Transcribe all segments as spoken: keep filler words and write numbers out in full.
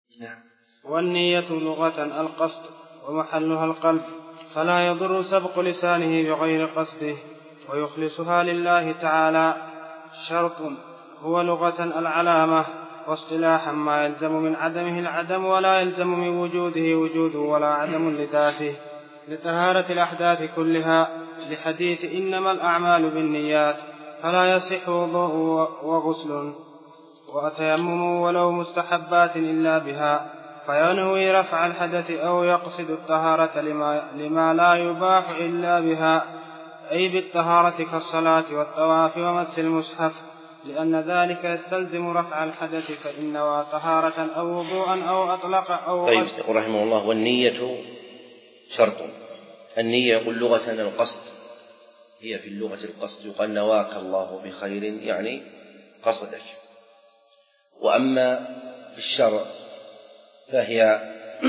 والنية لغة القصد ومحلها القلب، فلا يضر سبق لسانه بغير قصده ويخلصها لله تعالى. شرط هو لغة العلامة، واصطلاحا ما يلزم من عدمه العدم ولا يلزم من وجوده وجود ولا عدم لذاته، لطهارة الأحداث كلها، لحديث إنما الأعمال بالنيات، فلا يصح وضوء وغسل وتيمم ولو مستحبات إلا بها، فينوي رفع الحدث أو يقصد الطهارة لما, لما لا يباح إلا بها، أي بالطهارة كالصلاة والطواف ومس المصحف، لأن ذلك يستلزم رفع الحدث، فإن طهارة أو وضوءا أو أطلق أو طيب. يقول رحمه الله: والنية شرط. النية يقول لغة القصد، هي في اللغة القصد، يقال نواك الله بخير، يعني قصدك. وأما في الشرع فهي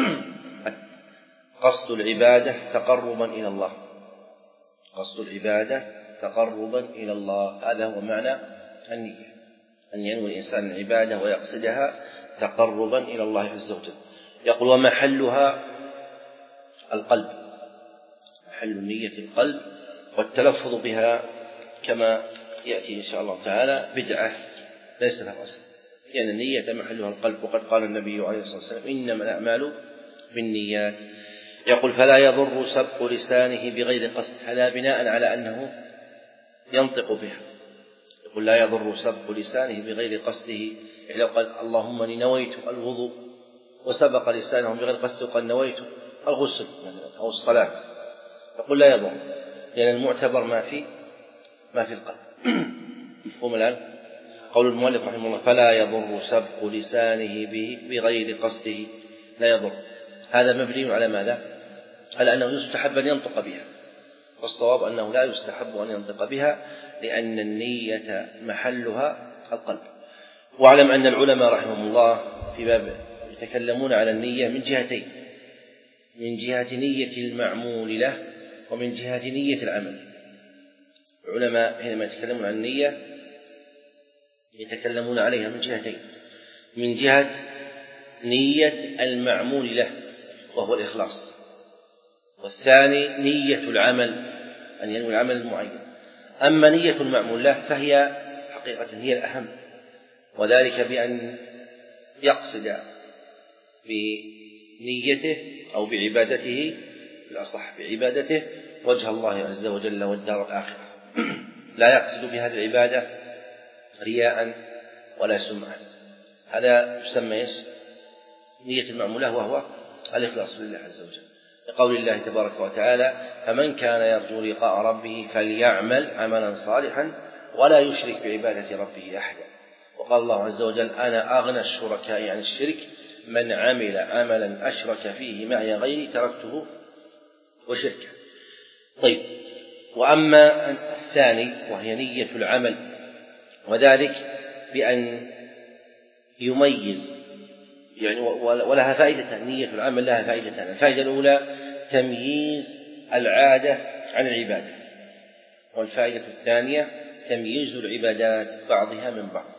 قصد العبادة تقربا إلى الله، قصد العبادة تقربا إلى الله، هذا هو معنى النية، أن ينوي الإنسان العبادة ويقصدها تقربا إلى الله عز وجل. يقول: ومحلها القلب، محل النية القلب، والتلفظ بها كما يأتي إن شاء الله تعالى بدعة ليس لها أصل، لأن يعني النية محلها القلب، وقد قال النبي عليه الصلاة والسلام: إنما الأعمال بالنيات. يقول: فلا يضر سبق لسانه بغير قصد، هذا بناء على أنه ينطق بها. يقول: لا يضر سبق لسانه بغير قصده، يعني لو قال اللهم إني نويت الوضوء وسبق لسانه بغير قصده وقال نويت الغسل أو الصلاة، يقول لا يضر، لأن المعتبر ما في ما في القلب. مفهوم الآن؟ قول المؤلف رحمه الله: فلا يضر سبق لسانه به بغير قصده، لا يضر، هذا مبني على ماذا؟ على أنه يستحب أن ينطق بها، والصواب أنه لا يستحب أن ينطق بها، لأن النية محلها القلب. واعلم أن العلماء رحمهم الله في باب يتكلمون على النية من جهتين: من جهة نية المعمول له، ومن جهة نية العمل. العلماء حينما يتكلمون عن النية يتكلمون عليها من جهتين: من جهة نية المعمول له وهو الإخلاص، والثاني نية العمل، أن ينوي العمل المعين. أما نية المعمول له فهي حقيقة هي الأهم، وذلك بأن يقصد بنيته أو بعبادته، بالأصح بعبادته، وجه الله عز وجل والدار الآخرة، لا يقصد بهذه العبادة رياء ولا سمعة. هذا يسمى نية المعمولة، وهو الإخلاص لله عز وجل، لقول الله تبارك وتعالى: فمن كان يرجو لقاء ربه فليعمل عملا صالحا ولا يشرك بعبادة ربه أحدا. وقال الله عز وجل: أنا أغنى الشركاء عن الشرك، من عمل عملا أشرك فيه معي غيري تركته وشركه. طيب، وأما الثاني وهي نية العمل، وذلك بأن يميز، يعني ولها فائدتان، نية العمل لها فائدتان: الفائدة الأولى تمييز العادة عن العبادة، والفائدة الثانية تمييز العبادات بعضها من بعض.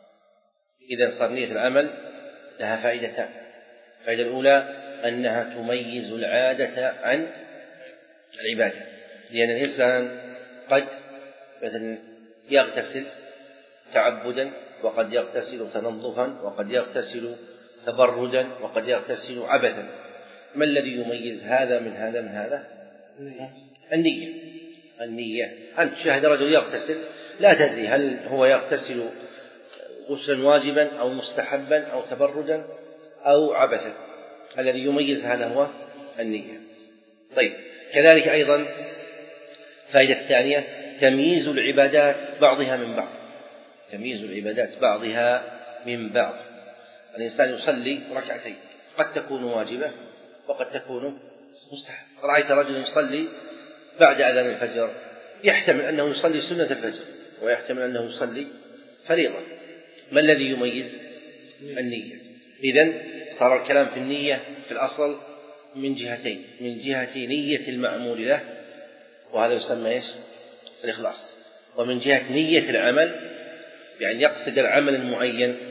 إذا صار نية العمل لها فائدتان: الفائدة الأولى أنها تميز العادة عن العبادة، لأن الإنسان قد مثلا يغتسل تعبدا، وقد يغتسل تنظفا، وقد يغتسل تبردا، وقد يغتسل عبثا. ما الذي يميز هذا من هذا من هذا؟ النية. النية أنت تشاهد رجل يغتسل لا تدري هل هو يغتسل غسلا واجبا أو مستحبا أو تبردا أو عبثا، الذي يميز هذا هو النية. طيب، كذلك أيضا فائدة الثانية تمييز العبادات بعضها من بعض، تمييز العبادات بعضها من بعض. الإنسان يصلي ركعتين، قد تكون واجبة وقد تكون مستحب. رأيت رجل يصلي بعد أذان الفجر، يحتمل أنه يصلي سنة الفجر ويحتمل أنه يصلي فريضة. ما الذي يميز؟ النية. إذن صار الكلام في النية في الأصل من جهتين: من جهة نية المعمول له، وهذا يسمى إيش؟ الإخلاص، ومن جهة نية العمل، بأن يقصد العمل المعين،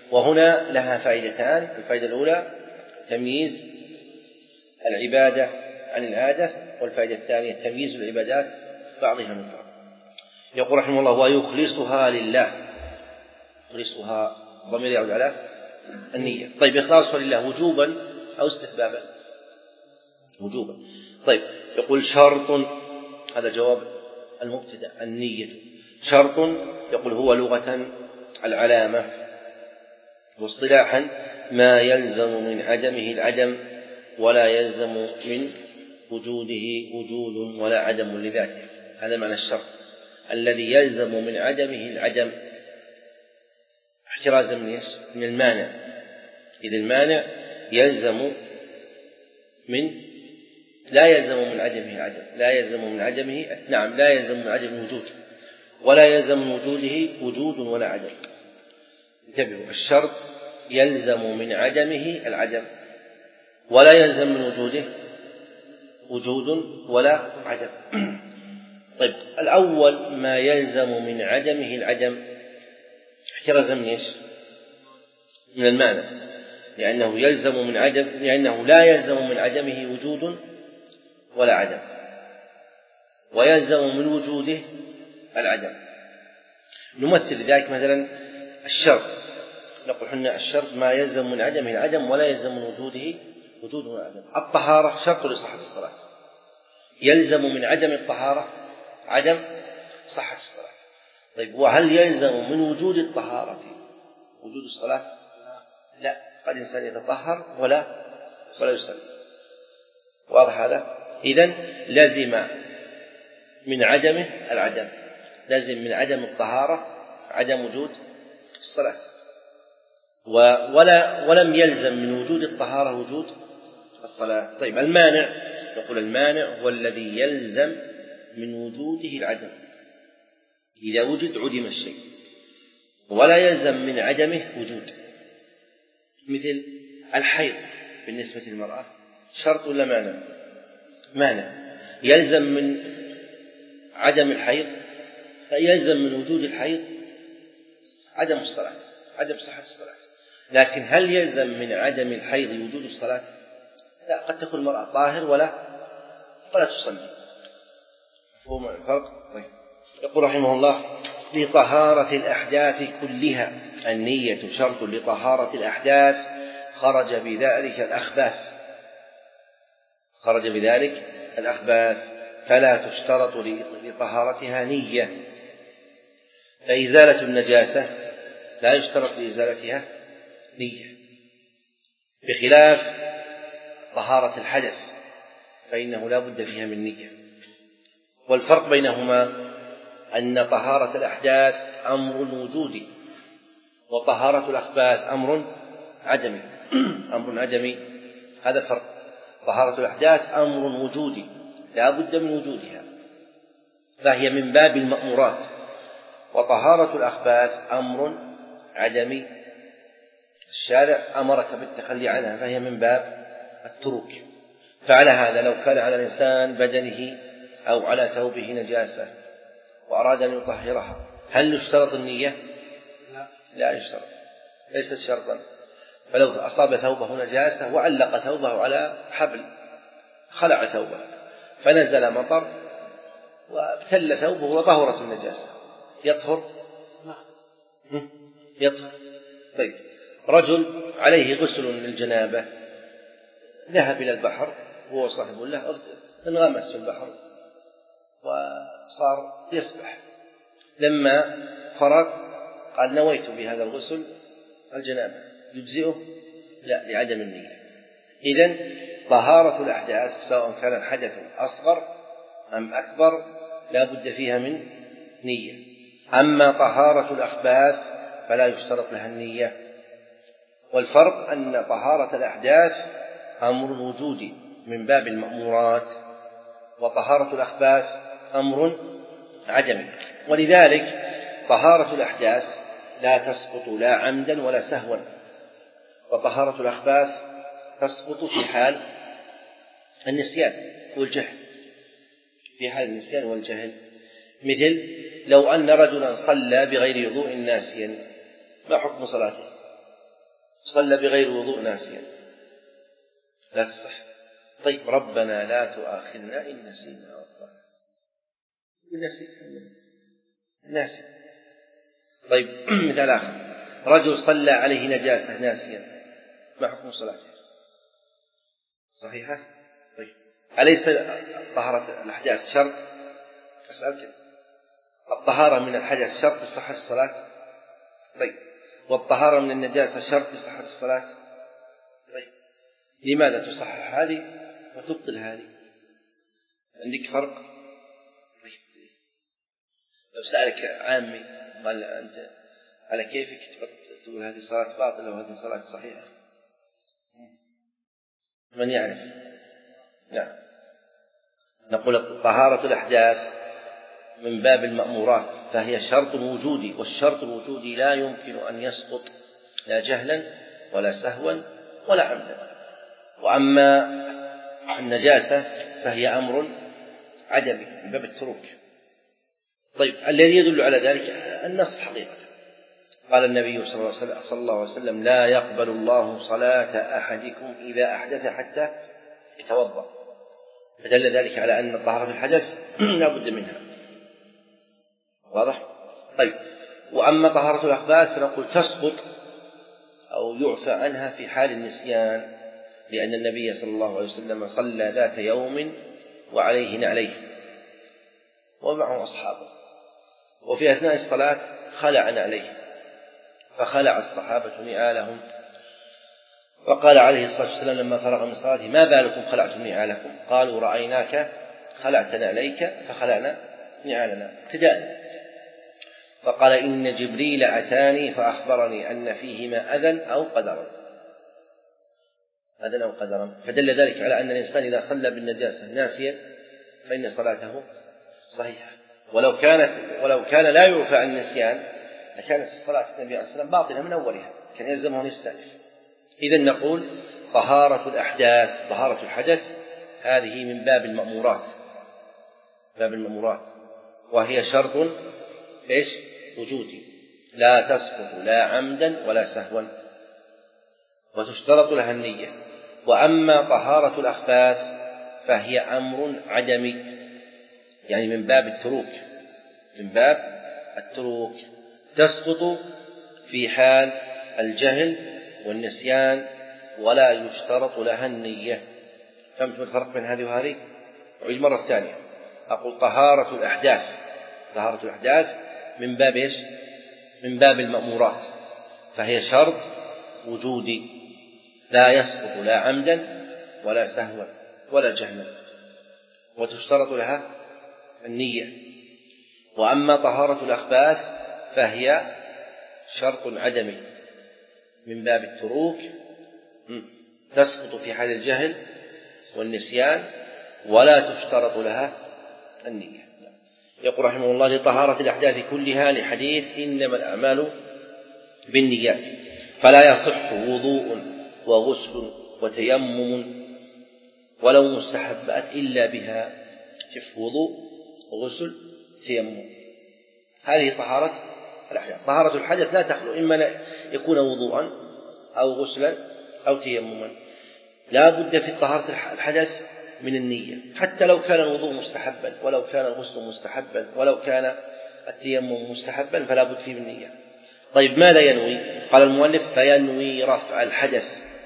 وهنا لها فائدتان. الفائدة الأولى تمييز العبادة عن العادة، والفائدة الثانية تمييز العبادات بعضها من بعض. يقول رحمه الله: ويخلصها لله. يخلصها ضمير يعود على النية. طيب، إخلاصها لله وجوبا أو استحبابا؟ وجوبا. طيب، يقول شرط، هذا جواب المبتدأ، النية شرط. يقول هو لغة العلامة، واصطلاحا ما يلزم من عدمه العدم ولا يلزم من وجوده وجود ولا عدم لذاته. هذا معنى الشرط، الذي يلزم من عدمه العدم احترازا من من المانع. إذا المانع يلزم من لا يلزم من عدمه العدم، لا يلزم من عدمه نعم لا يلزم من عدم الوجود ولا يلزم من وجوده وجود ولا عدم. انتبهوا، الشرط يلزم من عدمه العدم ولا يلزم من وجوده وجود ولا عدم. طيب، الأول ما يلزم من عدمه العدم احترازا من ايش؟ من المعنى، لأنه يلزم من عدم لأنه لا يلزم من عدمه وجود ولا عدم، ويلزم من وجوده العدم. نمثل ذلك مثلا الشرط، نقول حنا الشرط ما يلزم من عدمه العدم ولا يلزم من وجوده وجود ولا عدم. الطهارة شرط لصحة الصلاة، يلزم من عدم الطهارة عدم صحة الصلاة. طيب، وهل يلزم من وجود الطهارة وجود الصلاة؟ لا، قد إنسان يتطهر ولا ولا يصلي. واضح هذا؟ إذن لازم من عدمه العدم، لازم من عدم الطهارة عدم وجود الصلاة، ولا ولم يلزم من وجود الطهارة وجود الصلاة. طيب، المانع، يقول المانع هو الذي يلزم من وجوده العدم. إذا وجد عدم الشيء، ولا يلزم من عدمه وجود. مثل الحيض بالنسبة للمرأة شرط ولا مانع؟ مانع. يلزم من عدم الحيض يلزم من وجود الحيض عدم الصلاة، عدم صحة الصلاة. لكن هل يلزم من عدم الحيض وجود الصلاة؟ لا، قد تكون المرأة طاهر ولا ولا تصلي. مفهوم الفرق؟ طيب، يقول رحمه الله: لطهارة الأحداث كلها. النية شرط لطهارة الأحداث، خرج بذلك الأخباث خرج بذلك الأخباث فلا تشترط لطهارتها نية. فإزالة النجاسة لا يشترط لإزالتها نية، بخلاف طهارة الحدث فإنه لا بد فيها من نية. والفرق بينهما أن طهارة الأحداث أمر وجودي، وطهارة الأخباث أمر عدمي. أمر عدمي، هذا الفرق. طهارة الأحداث أمر وجودي لا بد من وجودها، فهي من باب المأمورات، وطهارة الأخباث أمر عدمي، الشارع أمرك بالتخلي عنها، فهي من باب التروك. فعلى هذا لو كان على الإنسان بدنه أو على ثوبه نجاسة وأراد أن يطهرها، هل يشترط النية؟ لا, لا يشترط، ليست شرطا. فلو أصاب ثوبه نجاسة وعلق ثوبه على حبل، خلع ثوبه فنزل مطر وابتل ثوبه وطهرت النجاسة، يطهر؟ يطهر. طيب، رجل عليه غسل للجنابة، ذهب إلى البحر هو صاحب له، انغمس في البحر وصار يسبح. لما فرغ قال: نويت بهذا الغسل الجنابة، يجزئه؟ لا، لعدم النية. إذن طهارة الأحداث سواء كان الحدث أصغر أم أكبر لا بد فيها من نية. أما طهارة الأخباث فلا يشترط لها النية. والفرق أن طهارة الأحداث أمر وجودي من باب المأمورات، وطهارة الأخباث أمر عدمي. ولذلك طهارة الأحداث لا تسقط لا عمدا ولا سهوا، وطهارة الأخباث تسقط في حال النسيان والجهل. في حال النسيان والجهل، مثل لو أن رجلا صلى بغير وضوء ناسيا، ما حكم صلاته؟ صلى بغير وضوء ناسيا لا تصح. طيب ربنا لا تؤاخذنا إن نسينا أو أخطأنا، نسيت ناسي. طيب مثال آخر، رجل صلى عليه نجاسة ناسيا، ما حكم صلاته؟ صحيحة؟ طيب أليس طهارة الأحداث شرط؟ أسألك، الطهارة من الحدث شرط لصحة الصلاة؟ طيب والطهارة من النجاسة شرط لصحة الصلاة؟ طيب لماذا تصحح هذه وتبطل هذه؟ عندك فرق؟ طيب لو سألك عامي قال أنت على كيفك تقول هذه صلاة باطلة وهذه صلاة صحيحة؟ من يعرف؟ نعم. نقول طهارة الأحداث من باب المأمورات، فهي شرط وجودي، والشرط الوجودي لا يمكن أن يسقط لا جهلا ولا سهوا ولا عمدا. وأما النجاسة فهي أمر عدمي من باب التروك. طيب الذي يدل على ذلك النص حقيقة، قال النبي صلى الله عليه وسلم لا يقبل الله صلاة أحدكم إذا أحدث حتى يتوضأ، فدل ذلك على أن طهارة الحدث لا بد منها. واضح؟ طيب وأما طهارة الأخباث فنقول تسقط أو يعفى عنها في حال النسيان، لأن النبي صلى الله عليه وسلم صلى ذات يوم وعليه نعليه ومعه أصحابه، وفي أثناء الصلاة خلع نعليه، فخلع الصحابة نعالهم، فقال عليه الصلاة والسلام لما فرغ من صلاته ما بالكم خلعتم نعالكم؟ قالوا رأيناك خلعت نعليك فخلعنا نعالنا ابتداء. فقال إن جبريل أتاني فأخبرني أن فيهما أذى أو قدرا، أذى أو قدرا، فدل ذلك على أن الإنسان إذا صلى بالنجاسة ناسيا فإن صلاته صحيحة، ولو كانت ولو كان لا يعفى عن النسيان لكانت الصلاة النبي عليه الصلاة والسلام باطلة من أولها، كان يلزمه أن يستأنف. إذن نقول طهارة الأحداث، طهارة الحدث هذه من باب المأمورات، باب المأمورات، وهي شرط إيش؟ وجودي، لا تسقط لا عمدا ولا سهوا، وتشترط لها النية. وأما طهارة الأخباث فهي أمر عدمي، يعني من باب التروك، من باب التروك، تسقط في حال الجهل والنسيان ولا يشترط لها النية. فهمت الفرق بين هذه وهذه؟ أعيد مرة ثانية، أقول طهارة الأحداث، طهارة الأحداث من باب إيش؟ من باب المأمورات، فهي شرط وجودي لا يسقط لا عمدا ولا سهوا ولا جهلا، وتشترط لها النية. وأما طهارة الأخباث فهي شرط عدمي من باب التروك، تسقط في حال الجهل والنسيان ولا تشترط لها النية. يقول رحمه الله لطهارة الأحداث كلها لحديث إنما الأعمال بالنيات، فلا يصح وضوء وغسل وتيمم ولو مستحبات إلا بها. شوف، وضوء وغسل تيمم، هذه طهارة الأحداث. طهارة الحدث لا تخلو إما يكون وضوءا أو غسلا أو تيمما، لا بد في طهارة الحدث من النية، حتى لو كان الوضوء مستحبا ولو كان الغسل مستحبا ولو كان التيمم مستحبا فلا بد فيه من النية. طيب ماذا ينوي؟ قال المؤلف فينوي رفع الحدث.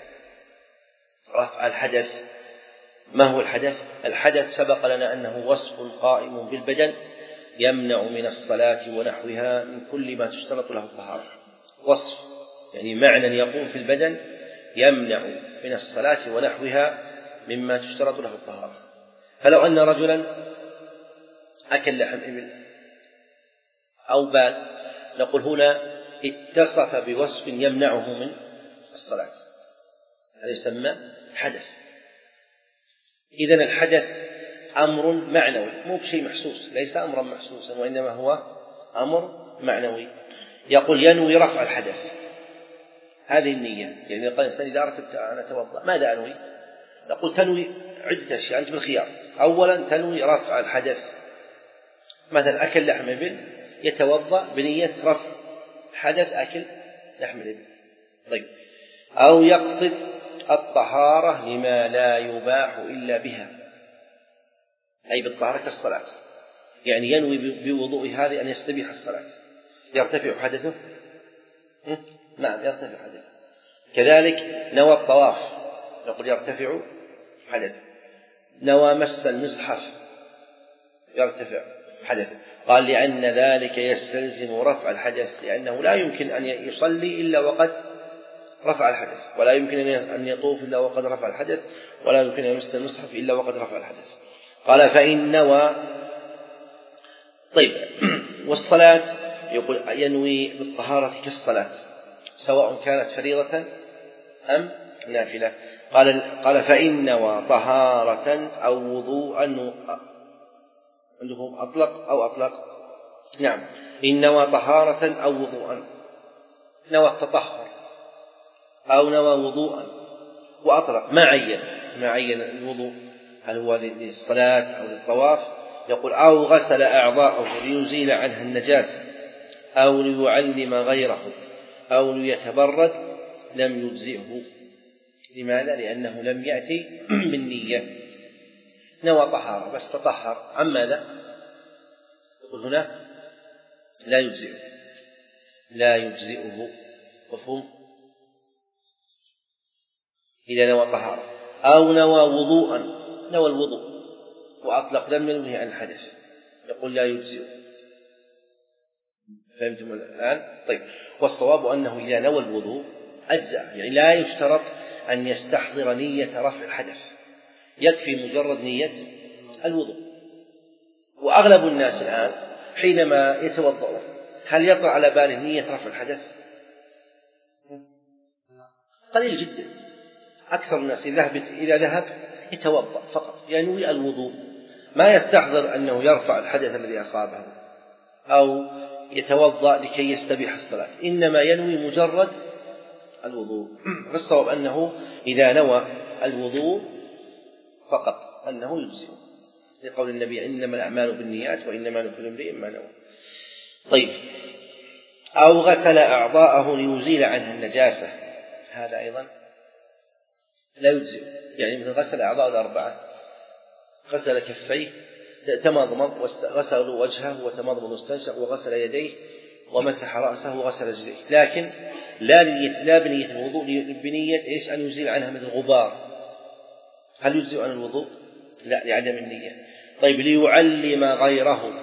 رفع الحدث، ما هو الحدث؟ الحدث سبق لنا أنه وصف قائم بالبدن يمنع من الصلاة ونحوها من كل ما تشترط له الطهارة. وصف يعني معنى يقوم في البدن يمنع من الصلاة ونحوها مما تشترط له الطهارة. فلو أن رجلا أكل لحم إبل أو بال، نقول هنا اتصف بوصف يمنعه من الصلاة، هذا يسمى حدث. إذن الحدث أمر معنوي، مو بشيء محسوس، ليس أمرا محسوسا وإنما هو أمر معنوي. يقول ينوي رفع الحدث، هذه النية. يعني قال الإنسان إذا أردت أن أتوضأ ماذا أنوي؟ نقول تنوي عدة أشياء، أنت بالخيار. أولا تنوي رفع الحدث، مثلا أكل لحم إبل يتوضأ بنية رفع حدث أكل لحم الإبل. طيب أو يقصد الطهارة لما لا يباح إلا بها، أي بالطهارة كالصلاة، يعني ينوي بوضوء هذه أن يستبيح الصلاة، يرتفع حدثه. نعم يرتفع حدثه. كذلك نوى الطواف، نقول يرتفع حدثه. نوى مس المصحف يرتفع حدثه. قال لأن ذلك يستلزم رفع الحدث، لأنه لا يمكن أن يصلي إلا وقد رفع الحدث، ولا يمكن أن يطوف إلا وقد رفع الحدث، ولا يمكن أن يمس المصحف إلا وقد رفع الحدث. قال فإن نوى. طيب والصلاة يقول ينوي بالطهارة كالصلاة سواء كانت فريضة أم نافلة. قال قال فإن نوى طهارة أو وضوءا، عندهم أطلق أو أطلق. نعم إن نوى طهارة أو وضوءا، نوى التطهر أو نوى وضوءا وأطلق، ما عين ما عين الوضوء هل هو للصلاة أو للطواف. يقول أو غسل أعضاءه ليزيل عنها النجاسة أو ليعلم غيره أو ليتبرد لم يجزئه. لماذا؟ لأنه لم يأتي بالنية. نوى طهارة بس تطهر عن ماذا؟ يقول هنا لا يجزئه لا يجزئه مفهوم؟ إذا نوى طهارة أو نوى وضوءا، نوى الوضوء وأطلق لم ينوه عن الحدث، يقول لا يجزئه. فهمتم الآن؟ طيب والصواب أنه إذا نوى الوضوء أجزأ، يعني لا يشترط أن يستحضر نية رفع الحدث، يكفي مجرد نية الوضوء. وأغلب الناس الآن حينما يتوضأ هل يطرأ على باله نية رفع الحدث؟ قليل جدا. أكثر الناس إذا ذهب يتوضأ فقط، ينوي الوضوء، ما يستحضر أنه يرفع الحدث الذي أصابه أو يتوضأ لكي يستبيح الصلاة، إنما ينوي مجرد الوضوء. فالصواب أنه إذا نوى الوضوء فقط أنه يجزئ، لقول النبي إنما الأعمال بالنيات وإنما لكل امرئ ما نوى. طيب أو غسل أعضاءه ليزيل عنها النجاسة، هذا أيضا لا يجزئ. يعني مثل غسل أعضاء الأربعة، غسل كفيه تمضمض وغسل وجهه وتمضمض واستنشق وغسل يديه ومسح رأسه وغسل رجليه، لكن لا بنية لا بنية الوضوء، بنية إيش؟ أن يزيل عنها مثل غبار. هل يجزئ عن الوضوء؟ لا، لعدم النية. طيب ليعلم غيره،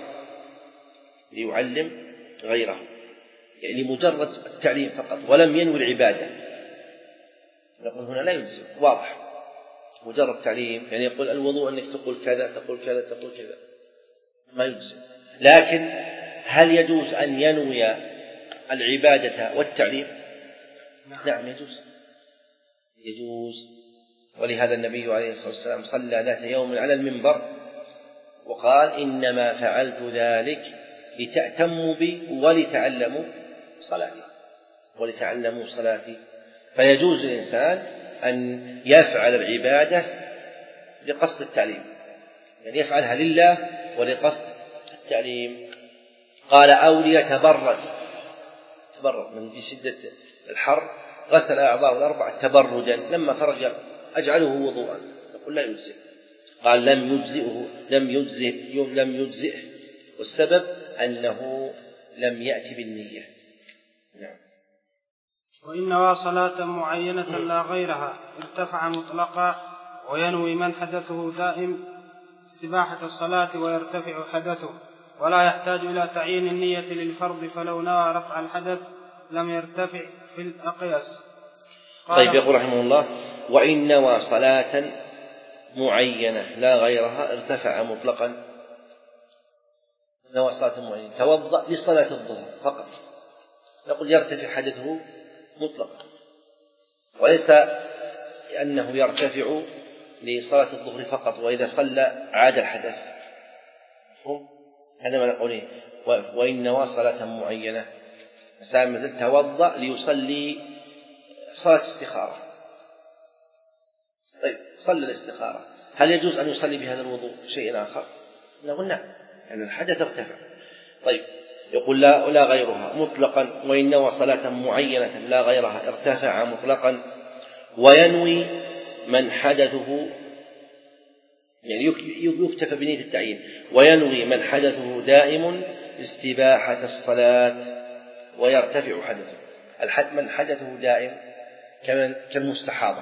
ليعلم غيره يعني مجرد التعليم فقط ولم ينوي العبادة، نقول هنا لا يجزئ، واضح، مجرد تعليم. يعني يقول الوضوء أنك تقول كذا تقول كذا تقول كذا، ما يجزئ. لكن هل يجوز أن ينوي العبادة والتعليم؟ نعم يجوز يجوز ولهذا النبي عليه الصلاة والسلام صلى ذات يوم على المنبر وقال إنما فعلت ذلك لتأتموا بي ولتعلموا صلاتي ولتعلموا صلاتي. فيجوز للإنسان أن يفعل العبادة لقصد التعليم، يعني يفعلها لله ولقصد التعليم. قال أو ليتبرد، تبرد من شدة الحر، غسل أعضاءه الأربعة تبردا، لما خرج أجعله وضوءا، نقول لا يجزئ. قال لم يجزئه لم يجزئ لم يجزئه والسبب أنه لم يأتي بالنية. نعم. وإن نوى صلاة معينة لا غيرها ارتفع مطلقا، وينوي من حدثه دائم استباحة الصلاة ويرتفع حدثه، ولا يحتاج إلى تعيين النية للفرض، فلو نوى رفع الحدث لم يرتفع في الأقيس. طيب يقول رحمه الله وإن نوى صلاة معينة لا غيرها ارتفع مطلقا. نوى صلاة معينة، توضأ لصلاة الظهر فقط، نقول يرتفع حدثه مطلقا، وليس أنه يرتفع لصلاة الظهر فقط وإذا صلى عاد الحدث. هذا ما نقوله. وإن نوى صلاة معينة، مثل توضأ ليصلي صلاة استخارة، طيب صلى الاستخارة، هل يجوز أن يصلي بهذا الوضوء شيء آخر؟ نقول نعم، لأن الحدث ارتفع. طيب يقول لا ولا غيرها مطلقا، وإن نوى صلاة معينة لا غيرها ارتفع مطلقا، وينوي من حدثه، يعني يكتفى بنية التعيين، وينوي من حدثه دائم استباحة الصلاة ويرتفع حدثه. من حدثه دائم كالمستحاضة،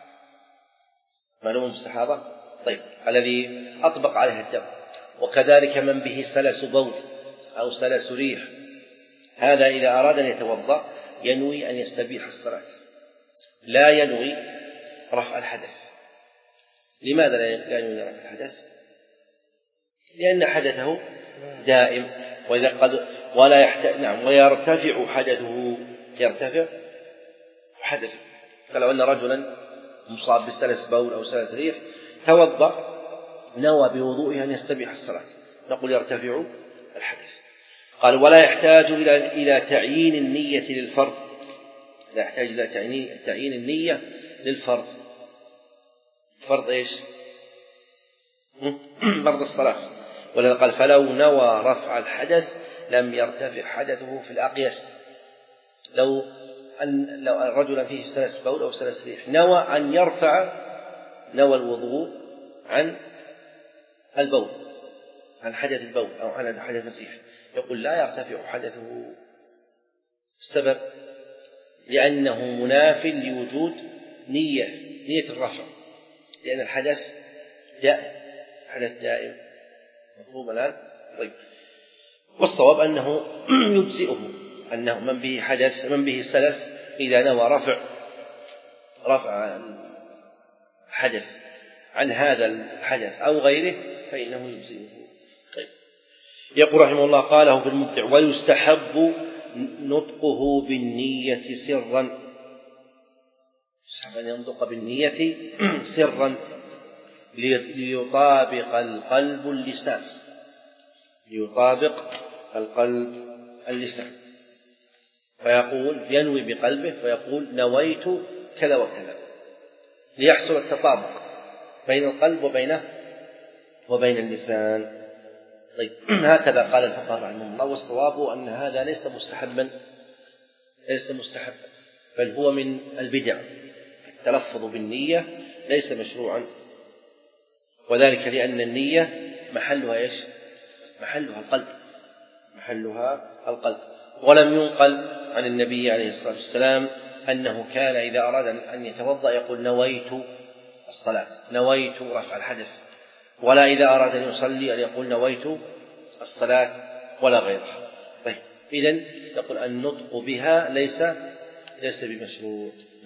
معلوم المستحاضة، طيب، الذي أطبق عليه الدم، وكذلك من به سلس بول أو سلس ريح، هذا إذا أراد أن يتوضأ ينوي أن يستبيح الصلاة، لا ينوي رفع الحدث. لماذا لا ينوي رفع الحدث؟ لأن حدثه دائم، وإذا قد ولا يحتاج نعم ويرتفع حدثه، يرتفع حدثه. فلو أن رجلا مصاب بسلس بول أو سلس ريح توضأ نوى بوضوئه أن يستبيح الصلاة، نقول يرتفع الحدث. قال ولا يحتاج إلى إلى تعيين النية للفرض، لا يحتاج إلى تعيين النية للفرض. فرض إيش؟ فرض الصلاة. ولذا قال فلو نوى رفع الحدث لم يرتفع حدثه في الأقيس. لو أن لو رجلا فيه سلس بول أو سلس ريح نوى أن يرفع، نوى الوضوء عن البول، عن حدث البول أو عن حدث الريح، يقول لا يرتفع حدثه. السبب لأنه مناف لوجود نية، نية الرفع، لأن الحدث دائم، حدث دائم. مفهوم الآن؟ طيب، والصواب أنه يجزئه، أنه من به حدث من به سلس إذا نوى رفع رفع الحدث عن هذا الحدث أو غيره فإنه يجزئه. طيب، يقول رحمه الله قاله في المبدع ويستحب نطقه بالنية سرا، يستحب أن ينطق بالنية سرا ليطابق القلب اللسان، ليطابق القلب اللسان، فيقول ينوي بقلبه فيقول نويت كذا وكذا، ليحصل التطابق بين القلب وبينه وبين اللسان. طيب، هكذا قال الفقهاء رحمهم الله، والصواب أن هذا ليس مستحبا، ليس مستحبا بل هو من البدع. التلفظ بالنية ليس مشروعا، وذلك لأن النية محلها إيش؟ محلها القلب، محلها القلب. ولم ينقل عن النبي عليه الصلاة والسلام أنه كان إذا أراد أن يتوضأ يقول نويت الصلاة، نويت رفع الحدث، ولا إذا أراد أن يصلي أن يقول نويت الصلاة ولا غيرها. طيب، إذن نقول النطق بها ليس ليس بمشروع.